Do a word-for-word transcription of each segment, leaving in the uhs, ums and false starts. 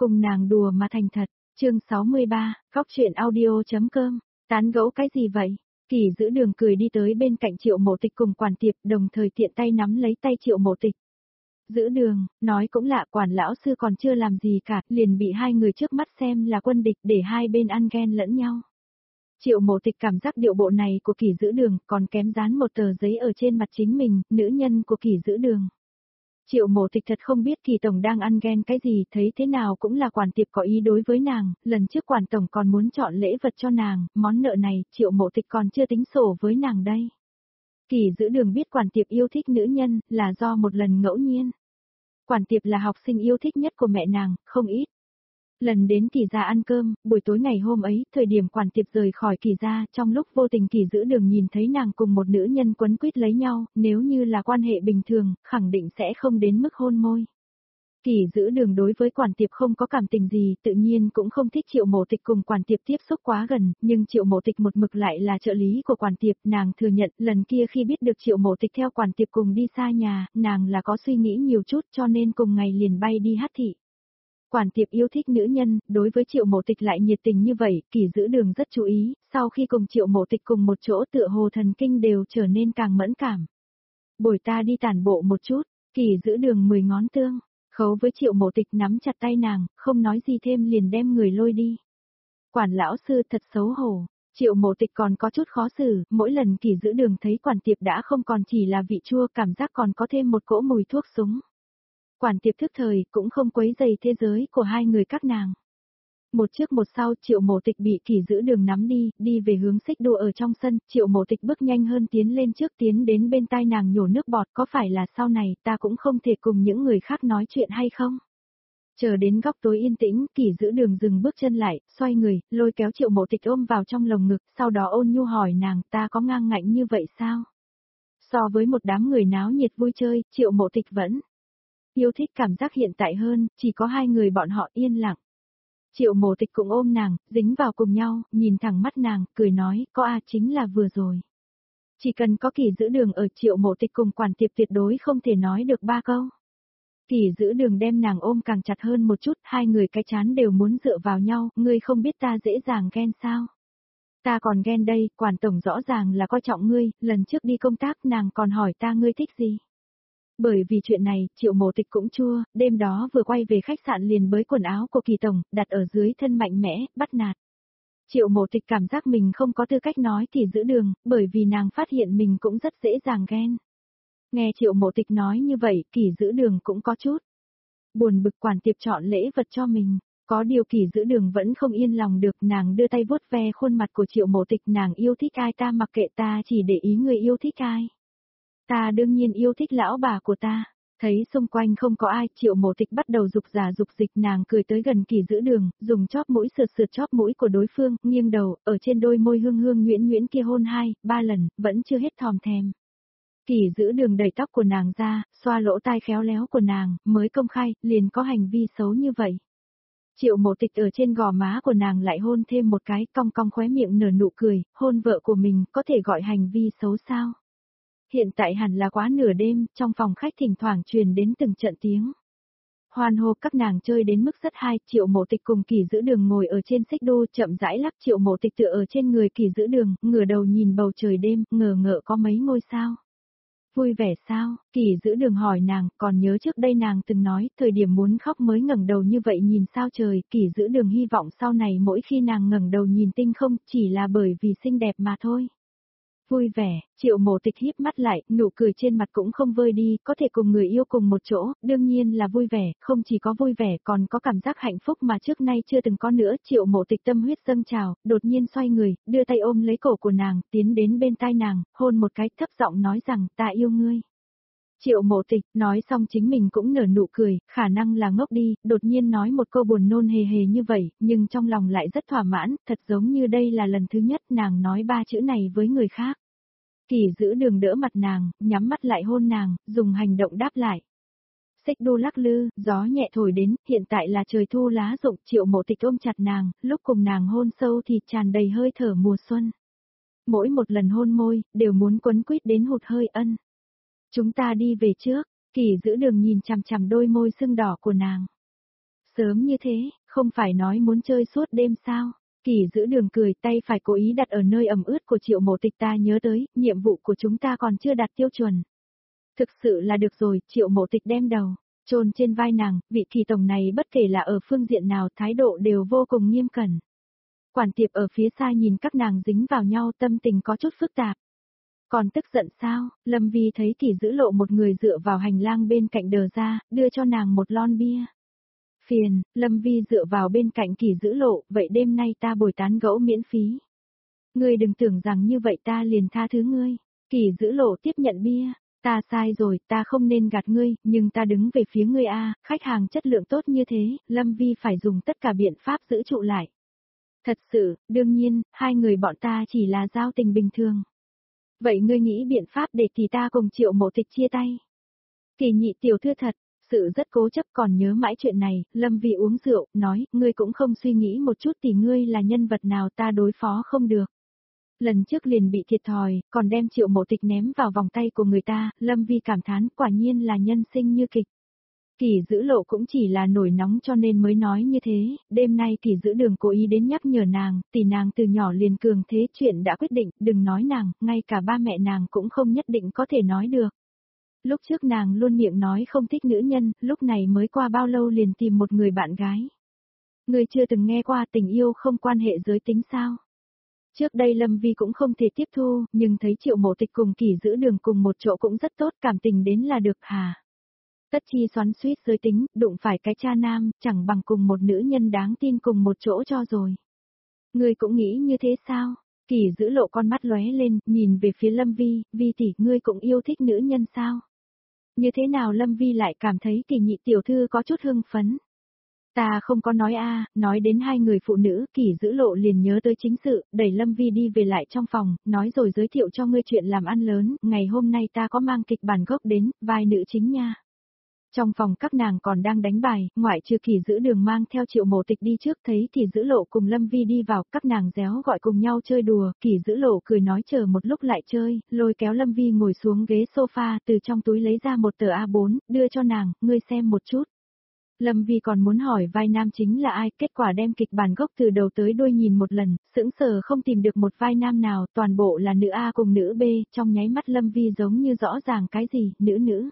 cùng nàng đùa mà thành thật. Chương sáu mươi ba, Góc truyện audio.com, tán gẫu cái gì vậy? Kỳ giữ đường cười đi tới bên cạnh Triệu Mộ Tịch cùng quản tiệp, đồng thời tiện tay nắm lấy tay Triệu Mộ Tịch. Giữ đường, nói cũng lạ, quản lão sư còn chưa làm gì cả, liền bị hai người trước mắt xem là quân địch để hai bên ăn ghen lẫn nhau. Triệu Mộ Tịch cảm giác điệu bộ này của Kỳ giữ đường còn kém dán một tờ giấy ở trên mặt chính mình, nữ nhân của Kỳ giữ đường. Triệu Mộ Tịch thật không biết Kỳ tổng đang ăn ghen cái gì, thấy thế nào cũng là quản tiệp có ý đối với nàng, lần trước quản tổng còn muốn chọn lễ vật cho nàng, món nợ này Triệu Mộ Tịch còn chưa tính sổ với nàng đây. Kỳ giữ đường biết quản tiệp yêu thích nữ nhân là do một lần ngẫu nhiên. Quản tiệp là học sinh yêu thích nhất của mẹ nàng, không ít. Lần đến Kỳ gia ăn cơm, buổi tối ngày hôm ấy, thời điểm quản tiệp rời khỏi Kỳ gia, trong lúc vô tình Kỳ giữ đường nhìn thấy nàng cùng một nữ nhân quấn quýt lấy nhau, nếu như là quan hệ bình thường, khẳng định sẽ không đến mức hôn môi. Kỳ giữ đường đối với quản tiệp không có cảm tình gì, tự nhiên cũng không thích Triệu Mộ Tịch cùng quản tiệp tiếp xúc quá gần, nhưng Triệu Mộ Tịch một mực lại là trợ lý của quản tiệp, nàng thừa nhận lần kia khi biết được Triệu Mộ Tịch theo quản tiệp cùng đi xa nhà, nàng là có suy nghĩ nhiều chút cho nên cùng ngày liền bay đi hát thị. Quản tiệp yêu thích nữ nhân, đối với Triệu Mộ Tịch lại nhiệt tình như vậy, Kỳ giữ đường rất chú ý, sau khi cùng Triệu Mộ Tịch cùng một chỗ tựa hồ thần kinh đều trở nên càng mẫn cảm. Bồi ta đi tản bộ một chút, Kỳ giữ đường mười ngón tương, khấu với Triệu Mộ Tịch nắm chặt tay nàng, không nói gì thêm liền đem người lôi đi. Quản lão sư thật xấu hổ, Triệu Mộ Tịch còn có chút khó xử, mỗi lần Kỳ giữ đường thấy quản tiệp đã không còn chỉ là vị chua, cảm giác còn có thêm một cỗ mùi thuốc súng. Quản tiệp thức thời, cũng không quấy rầy thế giới của hai người các nàng. Một trước một sau, Triệu Mộ Tịch bị Kỳ giữ đường nắm đi, đi về hướng xích đu ở trong sân, Triệu Mộ Tịch bước nhanh hơn tiến lên trước, tiến đến bên tai nàng nhổ nước bọt, có phải là sau này ta cũng không thể cùng những người khác nói chuyện hay không? Chờ đến góc tối yên tĩnh, Kỳ giữ đường dừng bước chân lại, xoay người, lôi kéo Triệu Mộ Tịch ôm vào trong lồng ngực, sau đó ôn nhu hỏi nàng, ta có ngang ngạnh như vậy sao? So với một đám người náo nhiệt vui chơi, Triệu Mộ Tịch vẫn yêu thích cảm giác hiện tại hơn, chỉ có hai người bọn họ yên lặng. Triệu Mộ Tịch cũng ôm nàng, dính vào cùng nhau, nhìn thẳng mắt nàng, cười nói, có a chính là vừa rồi. Chỉ cần có Kỳ giữ đường ở, Triệu Mộ Tịch cùng quản tiệp tuyệt đối không thể nói được ba câu. Kỳ giữ đường đem nàng ôm càng chặt hơn một chút, hai người cái chán đều muốn dựa vào nhau, ngươi không biết ta dễ dàng ghen sao. Ta còn ghen đây, quản tổng rõ ràng là coi trọng ngươi, lần trước đi công tác nàng còn hỏi ta ngươi thích gì. Bởi vì chuyện này, Triệu Mộ Tịch cũng chua, đêm đó vừa quay về khách sạn liền bới quần áo của Kỳ tổng, đặt ở dưới thân mạnh mẽ, bắt nạt. Triệu Mộ Tịch cảm giác mình không có tư cách nói Kỳ giữ đường, bởi vì nàng phát hiện mình cũng rất dễ dàng ghen. Nghe Triệu Mộ Tịch nói như vậy, Kỳ giữ đường cũng có chút buồn bực. Quản tiệp chọn lễ vật cho mình, có điều Kỳ giữ đường vẫn không yên lòng được, nàng đưa tay vuốt ve khuôn mặt của Triệu Mộ Tịch, nàng yêu thích ai ta mặc kệ, ta chỉ để ý người yêu thích ai. Ta đương nhiên yêu thích lão bà của ta. Thấy xung quanh không có ai, Triệu Mộ Tịch bắt đầu dục giả dục dịch, nàng cười tới gần Kỳ giữ đường, dùng chóp mũi sượt sượt chóp mũi của đối phương, nghiêng đầu, ở trên đôi môi hương hương nhuyễn nhuyễn kia hôn hai, ba lần, vẫn chưa hết thòm thèm. Kỳ giữ đường đẩy tóc của nàng ra, xoa lỗ tai khéo léo của nàng, mới công khai, liền có hành vi xấu như vậy. Triệu Mộ Tịch ở trên gò má của nàng lại hôn thêm một cái, cong cong khóe miệng nở nụ cười, hôn vợ của mình, có thể gọi hành vi xấu sao? Hiện tại hẳn là quá nửa đêm, trong phòng khách thỉnh thoảng truyền đến từng trận tiếng hoan hô, các nàng chơi đến mức rất hay. Triệu Mộ Tịch cùng Kỳ giữ đường ngồi ở trên xích đu chậm rãi lắc, Triệu Mộ Tịch tựa ở trên người Kỳ giữ đường, ngửa đầu nhìn bầu trời đêm, ngờ ngợ có mấy ngôi sao. Vui vẻ sao? Kỳ giữ đường hỏi nàng, còn nhớ trước đây nàng từng nói, thời điểm muốn khóc mới ngẩng đầu như vậy nhìn sao trời. Kỳ giữ đường hy vọng sau này mỗi khi nàng ngẩng đầu nhìn tinh không, chỉ là bởi vì xinh đẹp mà thôi. Vui vẻ, Triệu Mộ Tịch híp mắt lại, nụ cười trên mặt cũng không vơi đi, có thể cùng người yêu cùng một chỗ, đương nhiên là vui vẻ, không chỉ có vui vẻ còn có cảm giác hạnh phúc mà trước nay chưa từng có nữa. Triệu Mộ Tịch tâm huyết dâng trào, đột nhiên xoay người, đưa tay ôm lấy cổ của nàng, tiến đến bên tai nàng, hôn một cái, thấp giọng nói rằng, ta yêu ngươi. Triệu Mộ Tịch, nói xong chính mình cũng nở nụ cười, khả năng là ngốc đi, đột nhiên nói một câu buồn nôn hề hề như vậy, nhưng trong lòng lại rất thỏa mãn, thật giống như đây là lần thứ nhất nàng nói ba chữ này với người khác. Kỳ giữ đường đỡ mặt nàng, nhắm mắt lại hôn nàng, dùng hành động đáp lại. Xích đu lắc lư, gió nhẹ thổi đến, hiện tại là trời thu lá rụng, Triệu Mộ Tịch ôm chặt nàng, lúc cùng nàng hôn sâu thì tràn đầy hơi thở mùa xuân. Mỗi một lần hôn môi, đều muốn quấn quýt đến hụt hơi ân. Chúng ta đi về trước, Kỳ giữ đường nhìn chằm chằm đôi môi sưng đỏ của nàng. Sớm như thế, không phải nói muốn chơi suốt đêm sao? Kỳ giữ đường cười, tay phải cố ý đặt ở nơi ẩm ướt của Triệu Mộ Tịch, ta nhớ tới, nhiệm vụ của chúng ta còn chưa đạt tiêu chuẩn. Thực sự là được rồi, Triệu Mộ Tịch đem đầu chôn trên vai nàng, vị Kỳ tổng này bất kể là ở phương diện nào thái độ đều vô cùng nghiêm cẩn. Quản tiệp ở phía xa nhìn các nàng dính vào nhau, tâm tình có chút phức tạp. Còn tức giận sao? Lâm Vi thấy Kỳ giữ lộ một người dựa vào hành lang bên cạnh đờ ra, đưa cho nàng một lon bia. Phiền, Lâm Vi dựa vào bên cạnh Kỳ giữ lộ, vậy đêm nay ta bồi tán gẫu miễn phí. Ngươi đừng tưởng rằng như vậy ta liền tha thứ ngươi. Kỳ giữ lộ tiếp nhận bia. Ta sai rồi, ta không nên gạt ngươi, nhưng ta đứng về phía ngươi a, khách hàng chất lượng tốt như thế, Lâm Vi phải dùng tất cả biện pháp giữ trụ lại. Thật sự, đương nhiên, hai người bọn ta chỉ là giao tình bình thường. Vậy ngươi nghĩ biện pháp để Kỳ ta cùng Triệu Mộ Tịch chia tay? Kỳ nhị tiểu thư thật, sự rất cố chấp, còn nhớ mãi chuyện này. Lâm Vi uống rượu, nói, ngươi cũng không suy nghĩ một chút thì ngươi là nhân vật nào ta đối phó không được. Lần trước liền bị thiệt thòi, còn đem Triệu Mộ Tịch ném vào vòng tay của người ta, Lâm Vi cảm thán, quả nhiên là nhân sinh như kịch. Kỳ giữ lộ cũng chỉ là nổi nóng cho nên mới nói như thế, đêm nay Kỳ giữ đường cố ý đến nhắc nhở nàng, tỷ nàng từ nhỏ liền cường thế, chuyện đã quyết định, đừng nói nàng, ngay cả ba mẹ nàng cũng không nhất định có thể nói được. Lúc trước nàng luôn miệng nói không thích nữ nhân, lúc này mới qua bao lâu liền tìm một người bạn gái. Người chưa từng nghe qua tình yêu không quan hệ giới tính sao? Trước đây Lâm Vi cũng không thể tiếp thu, nhưng thấy Triệu Mộ Tịch cùng Kỳ giữ đường cùng một chỗ cũng rất tốt, cảm tình đến là được hà. Tất chi xoắn suýt giới tính, đụng phải cái cha nam, chẳng bằng cùng một nữ nhân đáng tin cùng một chỗ cho rồi. Ngươi cũng nghĩ như thế sao? Kỳ giữ lộ con mắt lóe lên, nhìn về phía Lâm Vi, Vi tỷ, ngươi cũng yêu thích nữ nhân sao? Như thế nào Lâm Vi lại cảm thấy Kỳ nhị tiểu thư có chút hưng phấn? Ta không có nói a, nói đến hai người phụ nữ, Kỳ giữ lộ liền nhớ tới chính sự, đẩy Lâm Vi đi về lại trong phòng, nói rồi giới thiệu cho ngươi chuyện làm ăn lớn, ngày hôm nay ta có mang kịch bản gốc đến, vai nữ chính nha. Trong phòng các nàng còn đang đánh bài, ngoại trừ Kỳ giữ đường mang theo Triệu Mộ Tịch đi trước, thấy Kỳ giữ lộ cùng Lâm Vi đi vào, các nàng réo gọi cùng nhau chơi đùa, Kỳ giữ lộ cười nói chờ một lúc lại chơi, lôi kéo Lâm Vi ngồi xuống ghế sofa, từ trong túi lấy ra một tờ A bốn, đưa cho nàng, ngươi xem một chút. Lâm Vi còn muốn hỏi vai nam chính là ai, kết quả đem kịch bản gốc từ đầu tới đuôi nhìn một lần, sững sờ không tìm được một vai nam nào, toàn bộ là nữ A cùng nữ B, trong nháy mắt Lâm Vi giống như rõ ràng cái gì, nữ nữ.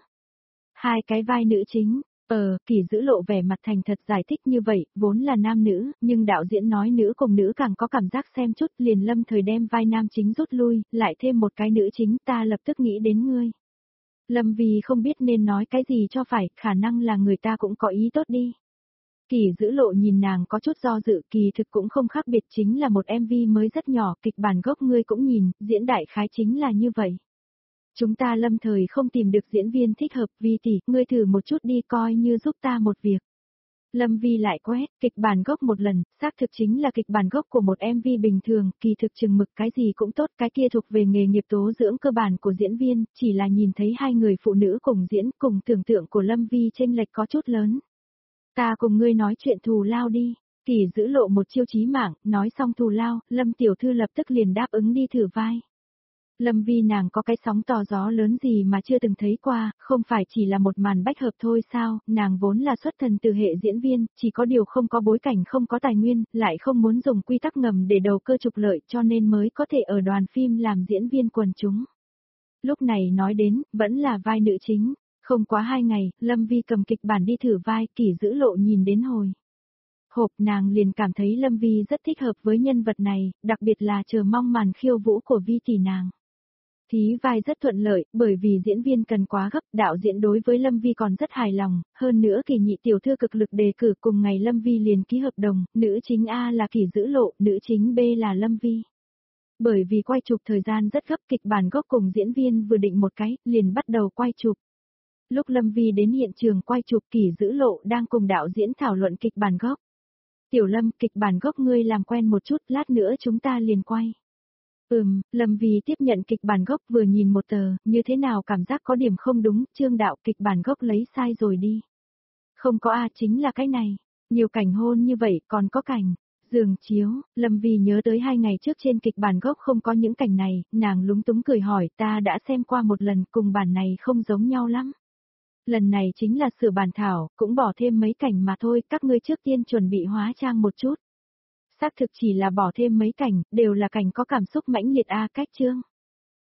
Hai cái vai nữ chính, ờ, Kỳ giữ lộ vẻ mặt thành thật giải thích như vậy, vốn là nam nữ, nhưng đạo diễn nói nữ cùng nữ càng có cảm giác xem chút, liền lâm thời đem vai nam chính rút lui, lại thêm một cái nữ chính, ta lập tức nghĩ đến ngươi. Lâm vì không biết nên nói cái gì cho phải, khả năng là người ta cũng có ý tốt đi. Kỳ giữ lộ nhìn nàng có chút do dự, kỳ thực cũng không khác biệt, chính là một em vê mới rất nhỏ, kịch bản gốc ngươi cũng nhìn, diễn đại khái chính là như vậy. Chúng ta lâm thời không tìm được diễn viên thích hợp, Vi tỷ, ngươi thử một chút đi coi như giúp ta một việc. Lâm Vi lại quét, kịch bản gốc một lần, xác thực chính là kịch bản gốc của một em vê bình thường, kỳ thực chừng mực cái gì cũng tốt, cái kia thuộc về nghề nghiệp tố dưỡng cơ bản của diễn viên, chỉ là nhìn thấy hai người phụ nữ cùng diễn, cùng tưởng tượng của Lâm Vi chênh lệch có chút lớn. Ta cùng ngươi nói chuyện thù lao đi, Kỳ giữ lộ một chiêu chí mạng, nói xong thù lao, Lâm tiểu thư lập tức liền đáp ứng đi thử vai. Lâm Vi nàng có cái sóng to gió lớn gì mà chưa từng thấy qua, không phải chỉ là một màn bách hợp thôi sao, nàng vốn là xuất thần từ hệ diễn viên, chỉ có điều không có bối cảnh, không có tài nguyên, lại không muốn dùng quy tắc ngầm để đầu cơ trục lợi cho nên mới có thể ở đoàn phim làm diễn viên quần chúng. Lúc này nói đến, vẫn là vai nữ chính, không quá hai ngày, Lâm Vi cầm kịch bản đi thử vai, Kỳ giữ lộ nhìn đến hồi. Hộp nàng liền cảm thấy Lâm Vi rất thích hợp với nhân vật này, đặc biệt là chờ mong màn khiêu vũ của Vi tỷ nàng. Thí vai rất thuận lợi, bởi vì diễn viên cần quá gấp, đạo diễn đối với Lâm Vi còn rất hài lòng, hơn nữa Kỳ nhị tiểu thư cực lực đề cử, cùng ngày Lâm Vi liền ký hợp đồng, nữ chính A là Kỳ giữ lộ, nữ chính B là Lâm Vi. Bởi vì quay chụp thời gian rất gấp, kịch bản gốc cùng diễn viên vừa định một cái, liền bắt đầu quay chụp. Lúc Lâm Vi đến hiện trường quay chụp, Kỳ giữ lộ đang cùng đạo diễn thảo luận kịch bản gốc. Tiểu Lâm, kịch bản gốc ngươi làm quen một chút, lát nữa chúng ta liền quay. Ừm, Lâm Vi tiếp nhận kịch bản gốc vừa nhìn một tờ, như thế nào cảm giác có điểm không đúng, Trương đạo kịch bản gốc lấy sai rồi đi. Không có A, chính là cái này, nhiều cảnh hôn như vậy còn có cảnh, giường chiếu, Lâm Vi nhớ tới hai ngày trước trên kịch bản gốc không có những cảnh này, nàng lúng túng cười hỏi ta đã xem qua một lần cùng bản này không giống nhau lắm. Lần này chính là sửa bản thảo, cũng bỏ thêm mấy cảnh mà thôi, các ngươi trước tiên chuẩn bị hóa trang một chút. Xác thực chỉ là bỏ thêm mấy cảnh, đều là cảnh có cảm xúc mãnh liệt a cách chương.